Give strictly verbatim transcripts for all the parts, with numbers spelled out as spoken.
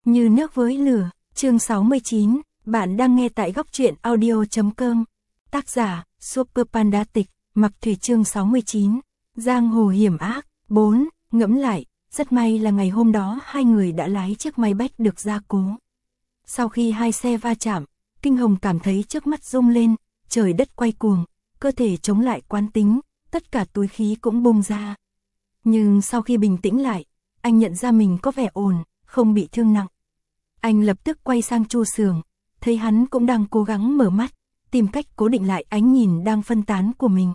Như nước với lửa, chương sáu mươi chín, bạn đang nghe tại góc truyện audio chấm com. Tác giả, Super Panda Tịch, Mặc Thủy chương sáu mươi chín, Giang hồ hiểm ác, bốn, ngẫm lại, rất may là ngày hôm đó hai người đã lái chiếc máy bách được gia cố. Sau khi hai xe va chạm, Kinh Hồng cảm thấy trước mắt rung lên, trời đất quay cuồng, cơ thể chống lại quán tính, tất cả túi khí cũng bung ra. Nhưng sau khi bình tĩnh lại, anh nhận ra mình có vẻ ổn, không bị thương nặng. Anh lập tức quay sang Chu Sường, thấy hắn cũng đang cố gắng mở mắt, tìm cách cố định lại ánh nhìn đang phân tán của mình.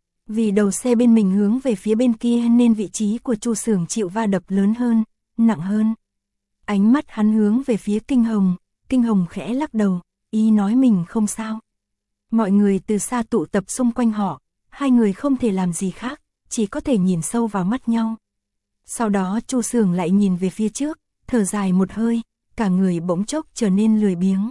Vì đầu xe bên mình hướng về phía bên kia nên vị trí của Chu Sường chịu va đập lớn hơn, nặng hơn. Ánh mắt hắn hướng về phía Kinh Hồng, Kinh Hồng khẽ lắc đầu, ý nói mình không sao. Mọi người từ xa tụ tập xung quanh họ, hai người không thể làm gì khác, chỉ có thể nhìn sâu vào mắt nhau. Sau đó Chu Sường lại nhìn về phía trước, thở dài một hơi, cả người bỗng chốc trở nên lười biếng.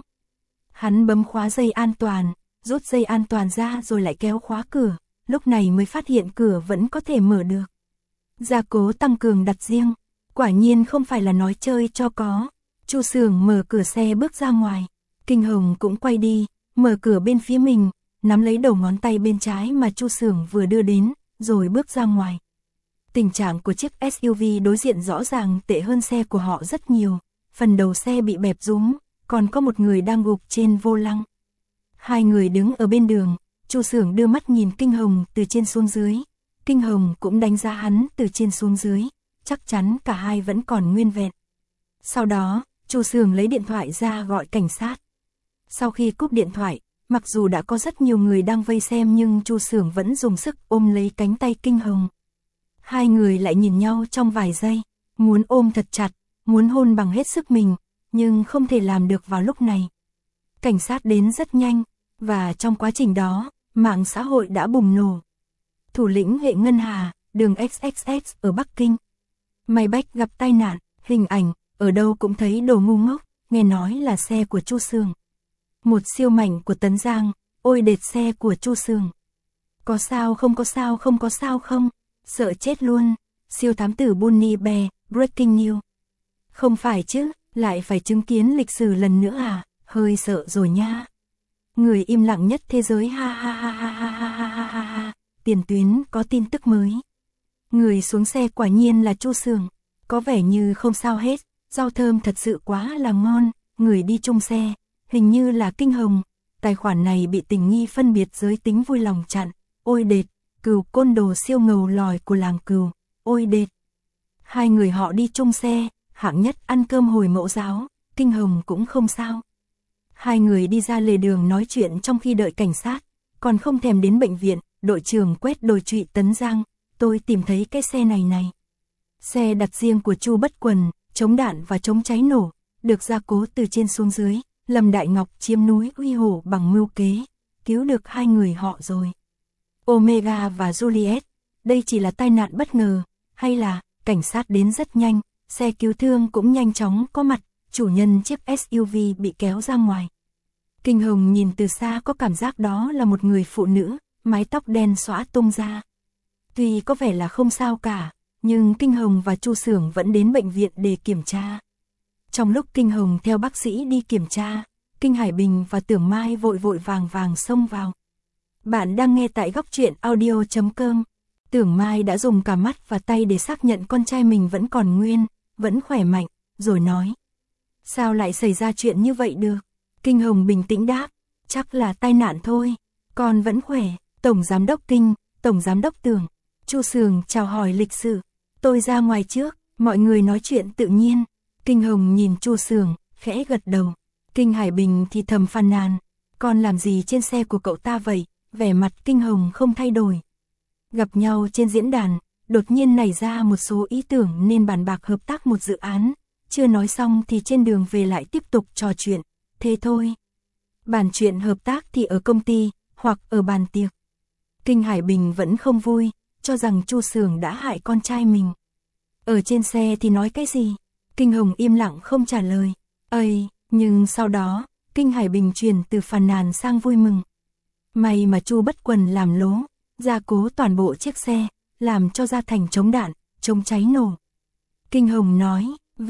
Hắn bấm khóa dây an toàn, rút dây an toàn ra rồi lại kéo khóa cửa, lúc này mới phát hiện cửa vẫn có thể mở được. Gia cố tăng cường đặt riêng, quả nhiên không phải là nói chơi cho có. Chu Sường mở cửa xe bước ra ngoài, Kinh Hồng cũng quay đi, mở cửa bên phía mình, nắm lấy đầu ngón tay bên trái mà Chu Sường vừa đưa đến, rồi bước ra ngoài. Tình trạng của chiếc ét u vê đối diện rõ ràng tệ hơn xe của họ rất nhiều, phần đầu xe bị bẹp rúm, còn có một người đang gục trên vô lăng. Hai người đứng ở bên đường, Chu Sường đưa mắt nhìn Kinh Hồng từ trên xuống dưới, Kinh Hồng cũng đánh giá hắn từ trên xuống dưới, chắc chắn cả hai vẫn còn nguyên vẹn. Sau đó, Chu Sường lấy điện thoại ra gọi cảnh sát. Sau khi cúp điện thoại, mặc dù đã có rất nhiều người đang vây xem nhưng Chu Sường vẫn dùng sức ôm lấy cánh tay Kinh Hồng. Hai người lại nhìn nhau trong vài giây, muốn ôm thật chặt, muốn hôn bằng hết sức mình, nhưng không thể làm được vào lúc này. Cảnh sát đến rất nhanh, và trong quá trình đó, mạng xã hội đã bùng nổ. Thủ lĩnh hệ ngân hà, đường ích ích ích ở Bắc Kinh. Máy bách gặp tai nạn, hình ảnh, ở đâu cũng thấy đồ ngu ngốc, nghe nói là xe của Chu Sường. Một siêu mảnh của Tấn Giang, ôi đệt xe của Chu Sường. Có sao không có sao không có sao không, sợ chết luôn, siêu thám tử Bunny Bear, breaking news. Không phải chứ, lại phải chứng kiến lịch sử lần nữa à, hơi sợ rồi nha. Người im lặng nhất thế giới ha ha ha ha ha ha ha ha ha ha, tiền tuyến có tin tức mới. Người xuống xe quả nhiên là Chu Sường, có vẻ như không sao hết, rau thơm thật sự quá là ngon, người đi chung xe, hình như là Kinh Hồng, tài khoản này bị tình nghi phân biệt giới tính vui lòng chặn, ôi đệt, Cừu côn đồ siêu ngầu lòi của làng Cừu, ôi đệt. Hai người họ đi chung xe, hạng nhất ăn cơm hồi mẫu giáo, Kinh Hồng cũng không sao. Hai người đi ra lề đường nói chuyện trong khi đợi cảnh sát, còn không thèm đến bệnh viện, đội trưởng quét đồi trụy Tấn Giang, tôi tìm thấy cái xe này này. Xe đặt riêng của Chu Bất Quần, chống đạn và chống cháy nổ, được gia cố từ trên xuống dưới, Lâm Đại Ngọc chiếm núi uy hổ bằng mưu kế, cứu được hai người họ rồi. Omega và Juliet, đây chỉ là tai nạn bất ngờ, hay là, cảnh sát đến rất nhanh, xe cứu thương cũng nhanh chóng có mặt, chủ nhân chiếc ét u vê bị kéo ra ngoài. Kinh Hồng nhìn từ xa có cảm giác đó là một người phụ nữ, mái tóc đen xõa tung ra. Tuy có vẻ là không sao cả, nhưng Kinh Hồng và Chu Sường vẫn đến bệnh viện để kiểm tra. Trong lúc Kinh Hồng theo bác sĩ đi kiểm tra, Kinh Hải Bình và Tưởng Mai vội vội vàng vàng xông vào. Bạn đang nghe tại góc truyện audio chấm com. Tưởng Mai đã dùng cả mắt và tay để xác nhận con trai mình vẫn còn nguyên, vẫn khỏe mạnh, rồi nói. Sao lại xảy ra chuyện như vậy được? Kinh Hồng bình tĩnh đáp, chắc là tai nạn thôi, con vẫn khỏe. Tổng Giám đốc Kinh, Tổng Giám đốc Tưởng. Chu Sường chào hỏi lịch sự, tôi ra ngoài trước, mọi người nói chuyện tự nhiên. Kinh Hồng nhìn Chu Sường, khẽ gật đầu. Kinh Hải Bình thì thầm phàn nàn, con làm gì trên xe của cậu ta vậy? Vẻ mặt Kinh Hồng không thay đổi. Gặp nhau trên diễn đàn, đột nhiên nảy ra một số ý tưởng nên bàn bạc hợp tác một dự án, chưa nói xong thì trên đường về lại tiếp tục trò chuyện, thế thôi. Bàn chuyện hợp tác thì ở công ty, hoặc ở bàn tiệc. Kinh Hải Bình vẫn không vui, cho rằng Chu Sường đã hại con trai mình. Ở trên xe thì nói cái gì? Kinh Hồng im lặng không trả lời. Ây, nhưng sau đó, Kinh Hải Bình chuyển từ phàn nàn sang vui mừng. May mà Chu Bất Quần làm lố, gia cố toàn bộ chiếc xe, làm cho ra thành chống đạn, chống cháy nổ. Kinh Hồng nói, vâng,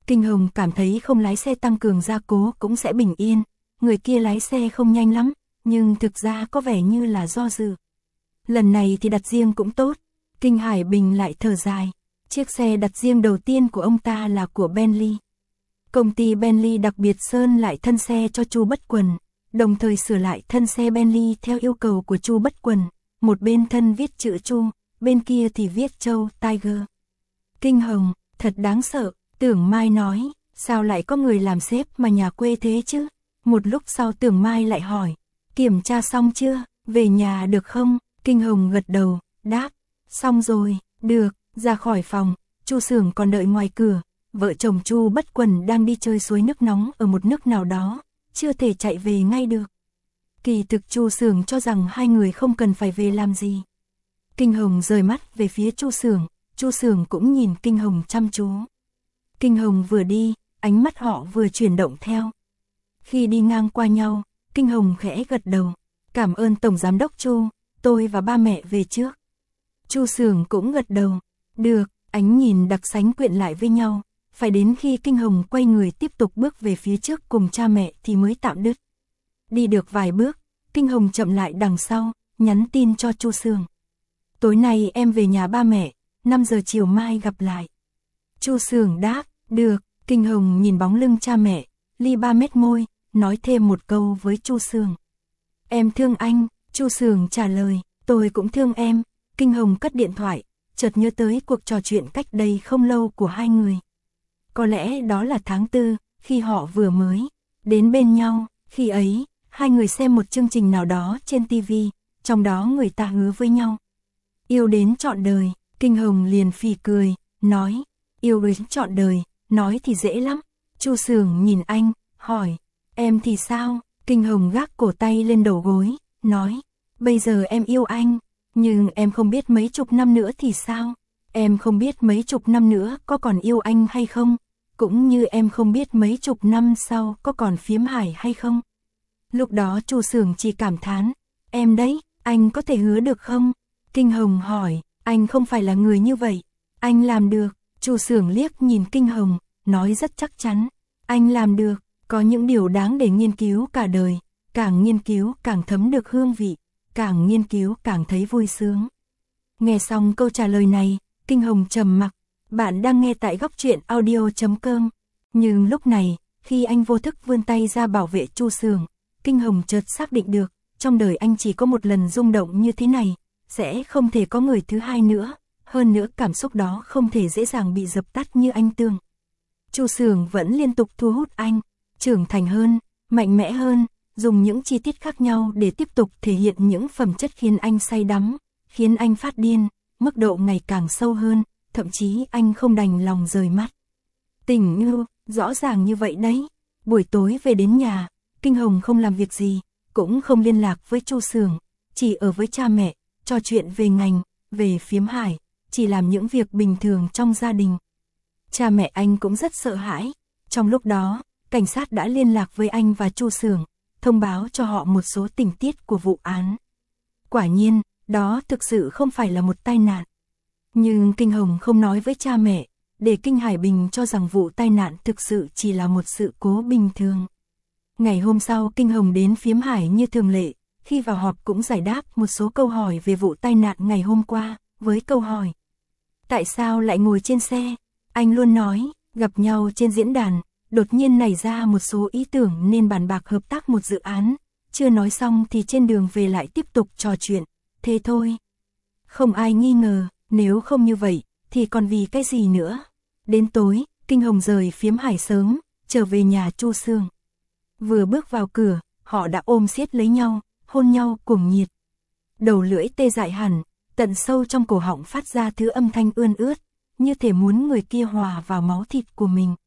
Kinh Hồng cảm thấy không lái xe tăng cường gia cố cũng sẽ bình yên, người kia lái xe không nhanh lắm, nhưng thực ra có vẻ như là do dự. Lần này thì đặt riêng cũng tốt, Kinh Hải Bình lại thở dài, chiếc xe đặt riêng đầu tiên của ông ta là của Bentley. Công ty Bentley đặc biệt sơn lại thân xe cho Chu Bất Quần, đồng thời sửa lại thân xe Bentley theo yêu cầu của Chu Bất Quần, một bên thân viết chữ Chu, bên kia thì viết Châu Tiger. Kinh Hồng, thật đáng sợ, Tưởng Mai nói, sao lại có người làm sếp mà nhà quê thế chứ? Một lúc sau Tưởng Mai lại hỏi, kiểm tra xong chưa, về nhà được không? Kinh Hồng gật đầu, đáp, xong rồi, được, ra khỏi phòng, Chu Xưởng còn đợi ngoài cửa, vợ chồng Chu Bất Quần đang đi chơi suối nước nóng ở một nước nào đó, chưa thể chạy về ngay được. Kỳ thực Chu Xưởng cho rằng hai người không cần phải về làm gì. Kinh Hồng rời mắt về phía Chu Xưởng, Chu Xưởng cũng nhìn Kinh Hồng chăm chú. Kinh Hồng vừa đi, ánh mắt họ vừa chuyển động theo. Khi đi ngang qua nhau, Kinh Hồng khẽ gật đầu, cảm ơn Tổng Giám đốc Chu, tôi và ba mẹ về trước. Chu Xưởng cũng gật đầu, được, ánh nhìn đặc sánh quyện lại với nhau, phải đến khi Kinh Hồng quay người tiếp tục bước về phía trước cùng cha mẹ thì mới tạm đứt. Đi được vài bước, Kinh Hồng chậm lại đằng sau, nhắn tin cho Chu Xưởng. Tối nay em về nhà ba mẹ, năm giờ chiều mai gặp lại. Chu Xưởng đáp, được, Kinh Hồng nhìn bóng lưng cha mẹ, li ba mét môi, nói thêm một câu với Chu Xưởng. Em thương anh, Chu Xưởng trả lời, tôi cũng thương em. Kinh Hồng cất điện thoại, chợt nhớ tới cuộc trò chuyện cách đây không lâu của hai người. Có lẽ đó là tháng tư, khi họ vừa mới đến bên nhau, khi ấy, hai người xem một chương trình nào đó trên ti vi, trong đó người ta hứa với nhau. Yêu đến trọn đời, Kinh Hồng liền phì cười, nói, yêu đến trọn đời, nói thì dễ lắm. Chu Xưởng nhìn anh, hỏi, em thì sao? Kinh Hồng gác cổ tay lên đầu gối, nói, bây giờ em yêu anh, nhưng em không biết mấy chục năm nữa thì sao? Em không biết mấy chục năm nữa có còn yêu anh hay không? Cũng như em không biết mấy chục năm sau có còn phiếm hải hay không? Lúc đó Chu Xưởng chỉ cảm thán, em đấy, anh có thể hứa được không? Kinh Hồng hỏi, anh không phải là người như vậy, anh làm được. Chu Xưởng liếc nhìn Kinh Hồng, nói rất chắc chắn, anh làm được, có những điều đáng để nghiên cứu cả đời, càng nghiên cứu càng thấm được hương vị, càng nghiên cứu càng thấy vui sướng. Nghe xong câu trả lời này, Kinh Hồng trầm mặc, bạn đang nghe tại góc truyện audio chấm com. Nhưng lúc này, khi anh vô thức vươn tay ra bảo vệ Chu Xưởng, Kinh Hồng chợt xác định được, trong đời anh chỉ có một lần rung động như thế này, sẽ không thể có người thứ hai nữa, hơn nữa cảm xúc đó không thể dễ dàng bị dập tắt như anh tưởng. Chu Xưởng vẫn liên tục thu hút anh, trưởng thành hơn, mạnh mẽ hơn, dùng những chi tiết khác nhau để tiếp tục thể hiện những phẩm chất khiến anh say đắm, khiến anh phát điên, mức độ ngày càng sâu hơn, thậm chí anh không đành lòng rời mắt. Tình yêu, rõ ràng như vậy đấy. Buổi tối về đến nhà, Kinh Hồng không làm việc gì, cũng không liên lạc với Chu Xưởng, chỉ ở với cha mẹ, trò chuyện về ngành, về phiếm hải, chỉ làm những việc bình thường trong gia đình. Cha mẹ anh cũng rất sợ hãi. Trong lúc đó, cảnh sát đã liên lạc với anh và Chu Xưởng, thông báo cho họ một số tình tiết của vụ án. Quả nhiên, đó thực sự không phải là một tai nạn. Nhưng Kinh Hồng không nói với cha mẹ, để Kinh Hải Bình cho rằng vụ tai nạn thực sự chỉ là một sự cố bình thường. Ngày hôm sau Kinh Hồng đến phiếm hải như thường lệ, khi vào họp cũng giải đáp một số câu hỏi về vụ tai nạn ngày hôm qua, với câu hỏi. Tại sao lại ngồi trên xe? Anh luôn nói, gặp nhau trên diễn đàn, đột nhiên nảy ra một số ý tưởng nên bàn bạc hợp tác một dự án, chưa nói xong thì trên đường về lại tiếp tục trò chuyện, thế thôi. Không ai nghi ngờ, nếu không như vậy, thì còn vì cái gì nữa? Đến tối, Kinh Hồng rời phiếm hải sớm, trở về nhà Chu Xưởng. Vừa bước vào cửa, họ đã ôm siết lấy nhau, hôn nhau cuồng nhiệt. Đầu lưỡi tê dại hẳn, tận sâu trong cổ họng phát ra thứ âm thanh ươn ướt, như thể muốn người kia hòa vào máu thịt của mình.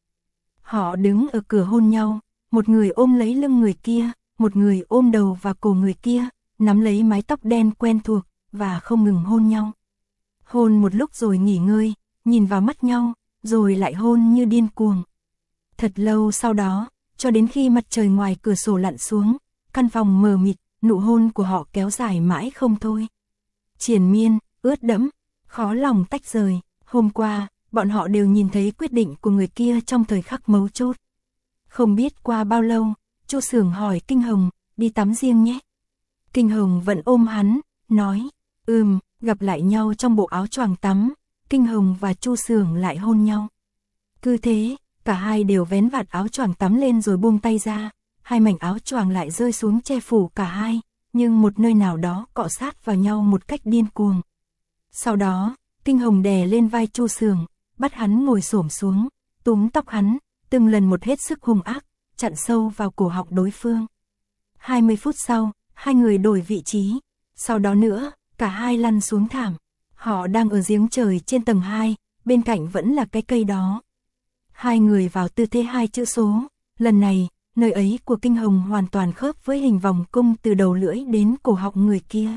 Họ đứng ở cửa hôn nhau, một người ôm lấy lưng người kia, một người ôm đầu và cổ người kia, nắm lấy mái tóc đen quen thuộc, và không ngừng hôn nhau. Hôn một lúc rồi nghỉ ngơi, nhìn vào mắt nhau, rồi lại hôn như điên cuồng. Thật lâu sau đó, cho đến khi mặt trời ngoài cửa sổ lặn xuống, căn phòng mờ mịt, nụ hôn của họ kéo dài mãi không thôi. Triền miên, ướt đẫm, khó lòng tách rời. Hôm qua, bọn họ đều nhìn thấy quyết định của người kia trong thời khắc mấu chốt. Không biết qua bao lâu, Chu Sưởng hỏi Kinh Hồng, đi tắm riêng nhé. Kinh Hồng vẫn ôm hắn, nói, ừm, gặp lại nhau trong bộ áo choàng tắm, Kinh Hồng và Chu Sưởng lại hôn nhau. Cứ thế, cả hai đều vén vạt áo choàng tắm lên rồi buông tay ra, hai mảnh áo choàng lại rơi xuống che phủ cả hai, nhưng một nơi nào đó cọ sát vào nhau một cách điên cuồng. Sau đó, Kinh Hồng đè lên vai Chu Sưởng, bắt hắn ngồi xổm xuống, túm tóc hắn, từng lần một hết sức hung ác, chặn sâu vào cổ họng đối phương. hai mươi phút sau, hai người đổi vị trí, sau đó nữa, cả hai lăn xuống thảm. Họ đang ở giếng trời trên tầng hai, bên cạnh vẫn là cái cây đó. Hai người vào tư thế hai chữ số, lần này, nơi ấy của Kinh Hồng hoàn toàn khớp với hình vòng cung từ đầu lưỡi đến cổ họng người kia.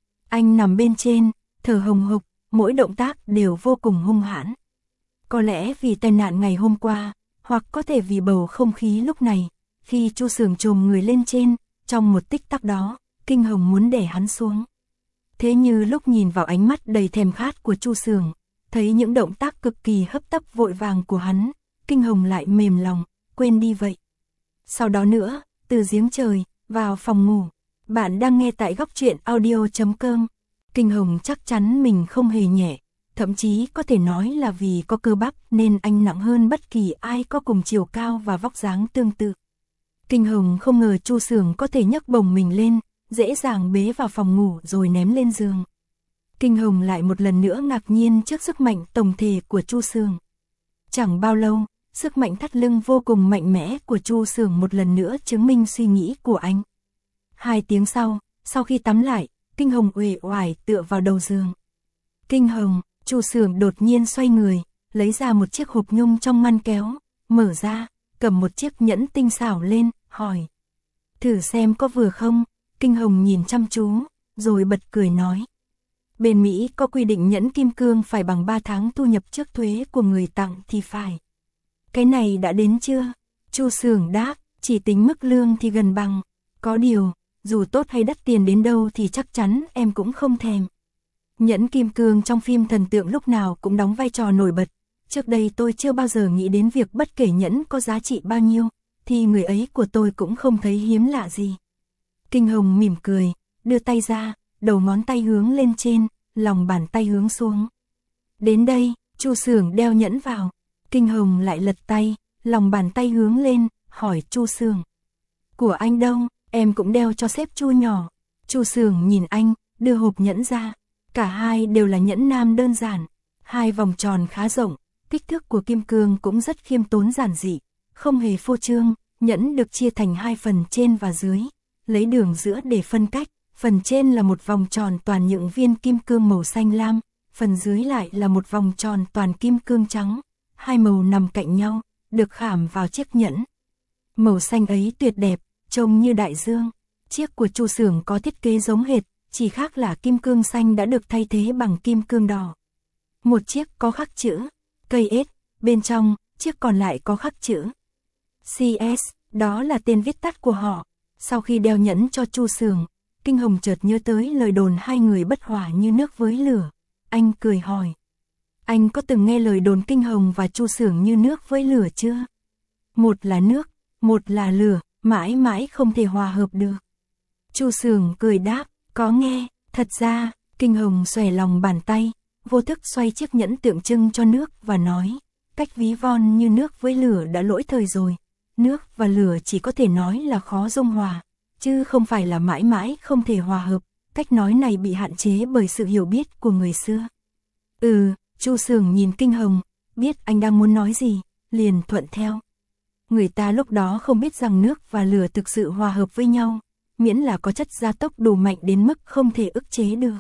Anh nằm bên trên, thở hồng hộc, mỗi động tác đều vô cùng hung hãn. Có lẽ vì tai nạn ngày hôm qua, hoặc có thể vì bầu không khí lúc này, khi Chu Sưởng chồm người lên trên, trong một tích tắc đó, Kinh Hồng muốn đè hắn xuống. Thế như lúc nhìn vào ánh mắt đầy thèm khát của Chu Sưởng, thấy những động tác cực kỳ hấp tấp vội vàng của hắn, Kinh Hồng lại mềm lòng, quên đi vậy. Sau đó nữa, từ giếng trời, vào phòng ngủ. Bạn đang nghe tại góc truyện audio chấm com. Kinh Hồng chắc chắn mình không hề nhẹ, thậm chí có thể nói là vì có cơ bắp nên anh nặng hơn bất kỳ ai có cùng chiều cao và vóc dáng tương tự. Kinh Hồng không ngờ Chu Sưởng có thể nhấc bổng mình lên, dễ dàng bế vào phòng ngủ rồi ném lên giường. Kinh Hồng lại một lần nữa ngạc nhiên trước sức mạnh tổng thể của Chu Sưởng. Chẳng bao lâu, sức mạnh thắt lưng vô cùng mạnh mẽ của Chu Sưởng một lần nữa chứng minh suy nghĩ của anh. Hai tiếng sau, sau khi tắm lại, Kinh Hồng uể oải tựa vào đầu giường. Kinh Hồng, Chu Sưởng đột nhiên xoay người, lấy ra một chiếc hộp nhung trong ngăn kéo, mở ra, cầm một chiếc nhẫn tinh xảo lên, hỏi. Thử xem có vừa không? Kinh Hồng nhìn chăm chú, rồi bật cười nói. Bên Mỹ có quy định nhẫn kim cương phải bằng ba tháng thu nhập trước thuế của người tặng thì phải. Cái này đã đến chưa? Chu Sưởng đáp, chỉ tính mức lương thì gần bằng. Có điều, dù tốt hay đắt tiền đến đâu thì chắc chắn em cũng không thèm. Nhẫn kim cương trong phim thần tượng lúc nào cũng đóng vai trò nổi bật. Trước đây tôi chưa bao giờ nghĩ đến việc bất kể nhẫn có giá trị bao nhiêu, thì người ấy của tôi cũng không thấy hiếm lạ gì. Kinh Hồng mỉm cười, đưa tay ra, đầu ngón tay hướng lên trên, lòng bàn tay hướng xuống. Đến đây, Chu Sưởng đeo nhẫn vào. Kinh Hồng lại lật tay, lòng bàn tay hướng lên, hỏi Chu Sưởng. Của anh đâu, em cũng đeo cho sếp Chu nhỏ. Chu Sưởng nhìn anh, đưa hộp nhẫn ra. Cả hai đều là nhẫn nam đơn giản. Hai vòng tròn khá rộng, kích thước của kim cương cũng rất khiêm tốn giản dị, không hề phô trương. Nhẫn được chia thành hai phần trên và dưới, lấy đường giữa để phân cách. Phần trên là một vòng tròn toàn những viên kim cương màu xanh lam, phần dưới lại là một vòng tròn toàn kim cương trắng. Hai màu nằm cạnh nhau, được khảm vào chiếc nhẫn. Màu xanh ấy tuyệt đẹp, trông như đại dương. Chiếc của Chu Sưởng có thiết kế giống hệt, chỉ khác là kim cương xanh đã được thay thế bằng kim cương đỏ. Một chiếc có khắc chữ cây ét, bên trong, chiếc còn lại có khắc chữ xê ét, đó là tên viết tắt của họ. Sau khi đeo nhẫn cho Chu Sưởng, Kinh Hồng chợt nhớ tới lời đồn hai người bất hòa như nước với lửa. Anh cười hỏi. Anh có từng nghe lời đồn Kinh Hồng và Chu Sưởng như nước với lửa chưa? Một là nước, một là lửa, mãi mãi không thể hòa hợp được. Chu Sưởng cười đáp, có nghe. Thật ra, Kinh Hồng xòe lòng bàn tay, vô thức xoay chiếc nhẫn tượng trưng cho nước và nói. Cách ví von như nước với lửa đã lỗi thời rồi. Nước và lửa chỉ có thể nói là khó dung hòa, chứ không phải là mãi mãi không thể hòa hợp. Cách nói này bị hạn chế bởi sự hiểu biết của người xưa. Ừ, Chu Sưởng nhìn Kinh Hồng, biết anh đang muốn nói gì, liền thuận theo. Người ta lúc đó không biết rằng nước và lửa thực sự hòa hợp với nhau, miễn là có chất gia tốc đủ mạnh đến mức không thể ức chế được.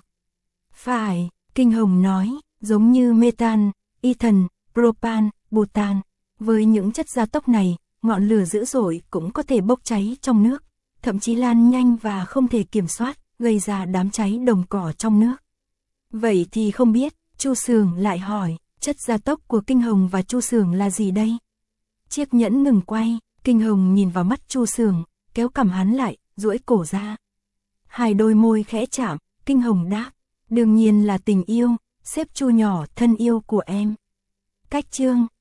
Phải, Kinh Hồng nói, giống như metan, ethane, propan, butan. Với những chất gia tốc này, ngọn lửa dữ dội cũng có thể bốc cháy trong nước, thậm chí lan nhanh và không thể kiểm soát, gây ra đám cháy đồng cỏ trong nước. Vậy thì không biết, Chu Sưởng lại hỏi, chất gia tốc của Kinh Hồng và Chu Sưởng là gì đây? Chiếc nhẫn ngừng quay, Kinh Hồng nhìn vào mắt Chu Sưởng, kéo cằm hắn lại, duỗi cổ ra. Hai đôi môi khẽ chạm, Kinh Hồng đáp, đương nhiên là tình yêu, sếp Chu nhỏ thân yêu của em. Cách chương